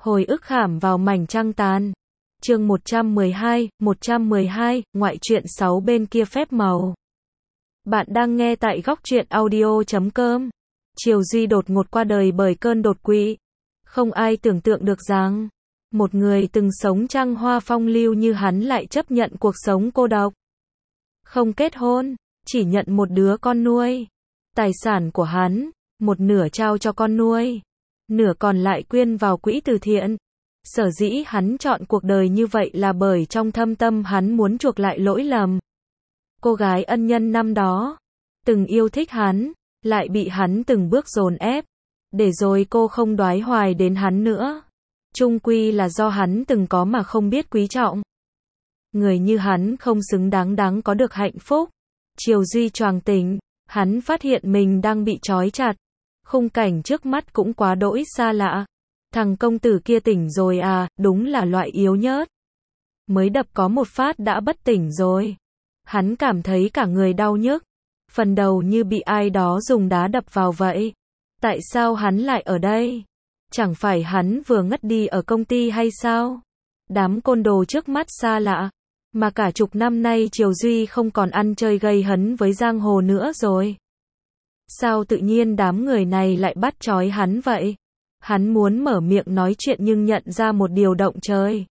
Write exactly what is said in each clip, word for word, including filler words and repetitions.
Hồi ức khảm vào mảnh trăng tàn. Chương một trăm mười hai, một trăm mười hai, ngoại truyện sáu bên kia phép màu. Bạn đang nghe tại góc truyện audio chấm com. Triều Duy đột ngột qua đời bởi cơn đột quỵ. Không ai tưởng tượng được rằng, một người từng sống trăng hoa phong lưu như hắn lại chấp nhận cuộc sống cô độc. Không kết hôn, chỉ nhận một đứa con nuôi. Tài sản của hắn, một nửa trao cho con nuôi, nửa còn lại quyên vào quỹ từ thiện. Sở dĩ hắn chọn cuộc đời như vậy là bởi trong thâm tâm hắn muốn chuộc lại lỗi lầm. Cô gái ân nhân năm đó, từng yêu thích hắn, lại bị hắn từng bước dồn ép, để rồi cô không đoái hoài đến hắn nữa. Chung quy là do hắn từng có mà không biết quý trọng. Người như hắn không xứng đáng đáng có được hạnh phúc. Triều Duy choàng tỉnh, hắn phát hiện mình đang bị trói chặt. Khung cảnh trước mắt cũng quá đỗi xa lạ. Thằng công tử kia tỉnh rồi à, đúng là loại yếu nhớt. Mới đập có một phát đã bất tỉnh rồi. Hắn cảm thấy cả người đau nhức. Phần đầu như bị ai đó dùng đá đập vào vậy. Tại sao hắn lại ở đây? Chẳng phải hắn vừa ngất đi ở công ty hay sao? Đám côn đồ trước mắt xa lạ. Mà cả chục năm nay Triều Duy không còn ăn chơi gây hấn với giang hồ nữa rồi. Sao tự nhiên đám người này lại bắt trói hắn vậy? Hắn muốn mở miệng nói chuyện nhưng nhận ra một điều động trời.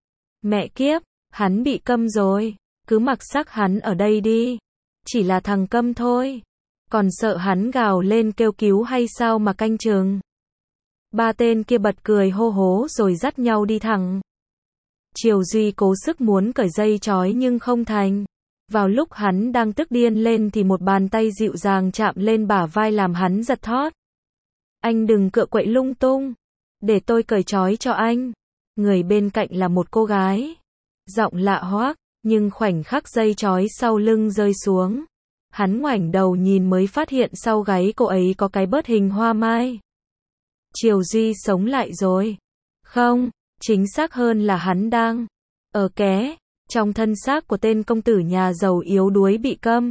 Mẹ kiếp, hắn bị câm rồi. Cứ mặc xác hắn ở đây đi. Chỉ là thằng câm thôi. Còn sợ hắn gào lên kêu cứu hay sao mà canh chừng. Ba tên kia bật cười hô hố rồi dắt nhau đi thẳng. Triều Duy cố sức muốn cởi dây trói nhưng không thành. Vào lúc hắn đang tức điên lên thì một bàn tay dịu dàng chạm lên bả vai làm hắn giật thót. Anh đừng cựa quậy lung tung. Để tôi cởi trói cho anh. Người bên cạnh là một cô gái. Giọng lạ hoắc, nhưng khoảnh khắc dây trói sau lưng rơi xuống. Hắn ngoảnh đầu nhìn mới phát hiện sau gáy cô ấy có cái bớt hình hoa mai. Triều Duy sống lại rồi. Không, chính xác hơn là hắn đang ở ké, trong thân xác của tên công tử nhà giàu yếu đuối bị câm.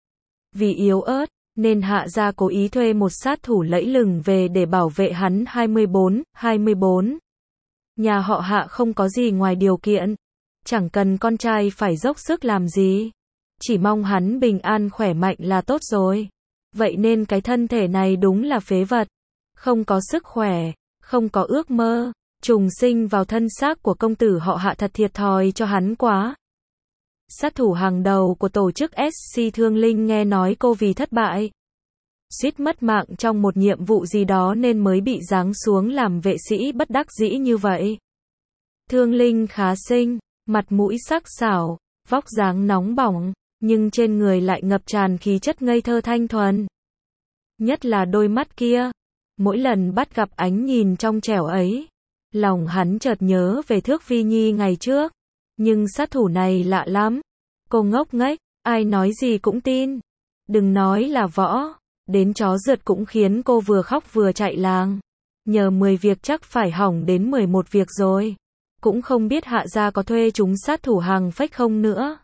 Vì yếu ớt, nên Hạ gia cố ý thuê một sát thủ lẫy lừng về để bảo vệ hắn hai mươi bốn, hai mươi bốn. Nhà họ Hạ không có gì ngoài điều kiện. Chẳng cần con trai phải dốc sức làm gì. Chỉ mong hắn bình an khỏe mạnh là tốt rồi. Vậy nên cái thân thể này đúng là phế vật. Không có sức khỏe, không có ước mơ. Trùng sinh vào thân xác của công tử họ Hạ thật thiệt thòi cho hắn quá. Sát thủ hàng đầu của tổ chức ét xê Thương Linh nghe nói cô vì thất bại, suýt mất mạng trong một nhiệm vụ gì đó nên mới bị giáng xuống làm vệ sĩ bất đắc dĩ như vậy. Thương Linh khá xinh, mặt mũi sắc sảo, vóc dáng nóng bỏng, nhưng trên người lại ngập tràn khí chất ngây thơ thanh thuần. Nhất là đôi mắt kia, mỗi lần bắt gặp ánh nhìn trong trẻo ấy, lòng hắn chợt nhớ về Thước Vi Nhi ngày trước. Nhưng sát thủ này lạ lắm. Cô ngốc nghếch, ai nói gì cũng tin. Đừng nói là võ, đến chó rượt cũng khiến cô vừa khóc vừa chạy làng. Nhờ mười việc chắc phải hỏng đến mười một việc rồi. Cũng không biết Hạ gia có thuê chúng sát thủ hàng phách không nữa.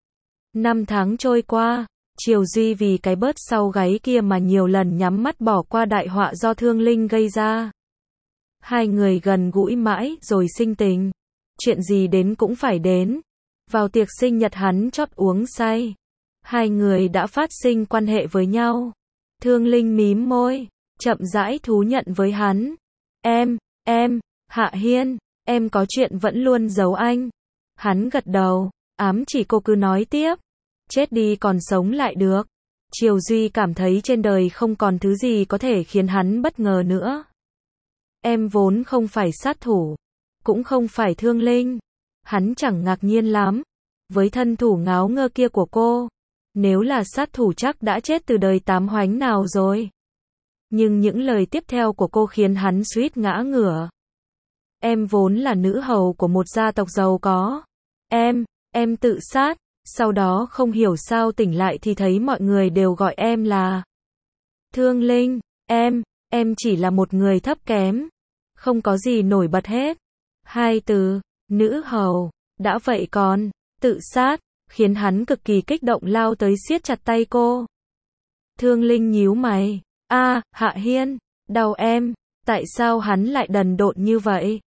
Năm tháng trôi qua, Triều Duy vì cái bớt sau gáy kia mà nhiều lần nhắm mắt bỏ qua đại họa do Thương Linh gây ra. Hai người gần gũi mãi rồi sinh tình. Chuyện gì đến cũng phải đến. Vào tiệc sinh nhật hắn chót uống say. Hai người đã phát sinh quan hệ với nhau. Thương Linh mím môi, chậm rãi thú nhận với hắn. Em, em, Hạ Hiên, em có chuyện vẫn luôn giấu anh. Hắn gật đầu, ám chỉ cô cứ nói tiếp. Chết đi còn sống lại được. Triều Duy cảm thấy trên đời không còn thứ gì có thể khiến hắn bất ngờ nữa. Em vốn không phải sát thủ, cũng không phải Thương Linh. Hắn chẳng ngạc nhiên lắm với thân thủ ngáo ngơ kia của cô. Nếu là sát thủ chắc đã chết từ đời tám hoánh nào rồi. Nhưng những lời tiếp theo của cô khiến hắn suýt ngã ngửa. Em vốn là nữ hầu của một gia tộc giàu có. Em, em tự sát. Sau đó không hiểu sao tỉnh lại thì thấy mọi người đều gọi em là Thương Linh. Em, em chỉ là một người thấp kém. Không có gì nổi bật hết. Hai từ, nữ hầu, đã vậy còn, tự sát, khiến hắn cực kỳ kích động lao tới siết chặt tay cô. Thương Linh nhíu mày. A, Hạ Hiên, đau em. Tại sao hắn lại đần độn như vậy?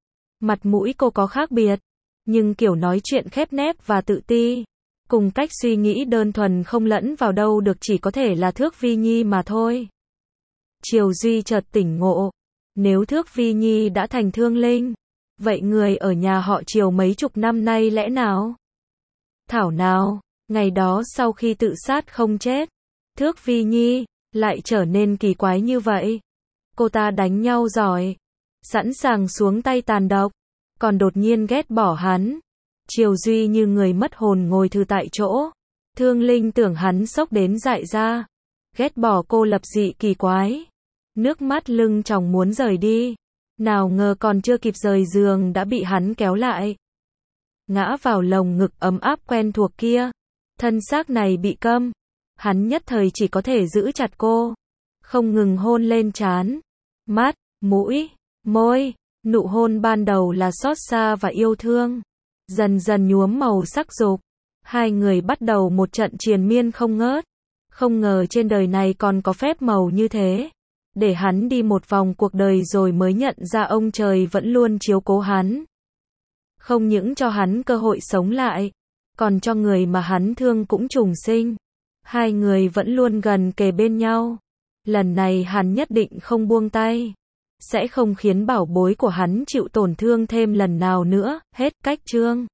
Mặt mũi cô có khác biệt, nhưng kiểu nói chuyện khép nép và tự ti, cùng cách suy nghĩ đơn thuần không lẫn vào đâu được chỉ có thể là Thước Vi Nhi mà thôi. Triều Duy chợt tỉnh ngộ, nếu Thước Vi Nhi đã thành Thương Linh, vậy người ở nhà họ Triều mấy chục năm nay lẽ nào? Thảo nào, ngày đó sau khi tự sát không chết, Thước Vi Nhi lại trở nên kỳ quái như vậy. Cô ta đánh nhau giỏi, sẵn sàng xuống tay tàn độc, còn đột nhiên ghét bỏ hắn. Triều Duy như người mất hồn ngồi thư tại chỗ. Thương Linh tưởng hắn sốc đến dại ra. Ghét bỏ cô lập dị kỳ quái. Nước mắt lưng tròng muốn rời đi. Nào ngờ còn chưa kịp rời giường đã bị hắn kéo lại. Ngã vào lồng ngực ấm áp quen thuộc kia. Thân xác này bị câm. Hắn nhất thời chỉ có thể giữ chặt cô. Không ngừng hôn lên trán, mắt, mũi, môi. Nụ hôn ban đầu là xót xa và yêu thương. Dần dần nhuốm màu sắc dục. Hai người bắt đầu một trận triền miên không ngớt. Không ngờ trên đời này còn có phép màu như thế. Để hắn đi một vòng cuộc đời rồi mới nhận ra ông trời vẫn luôn chiếu cố hắn. Không những cho hắn cơ hội sống lại, còn cho người mà hắn thương cũng trùng sinh. Hai người vẫn luôn gần kề bên nhau. Lần này hắn nhất định không buông tay. Sẽ không khiến bảo bối của hắn chịu tổn thương thêm lần nào nữa. Hết cách chương.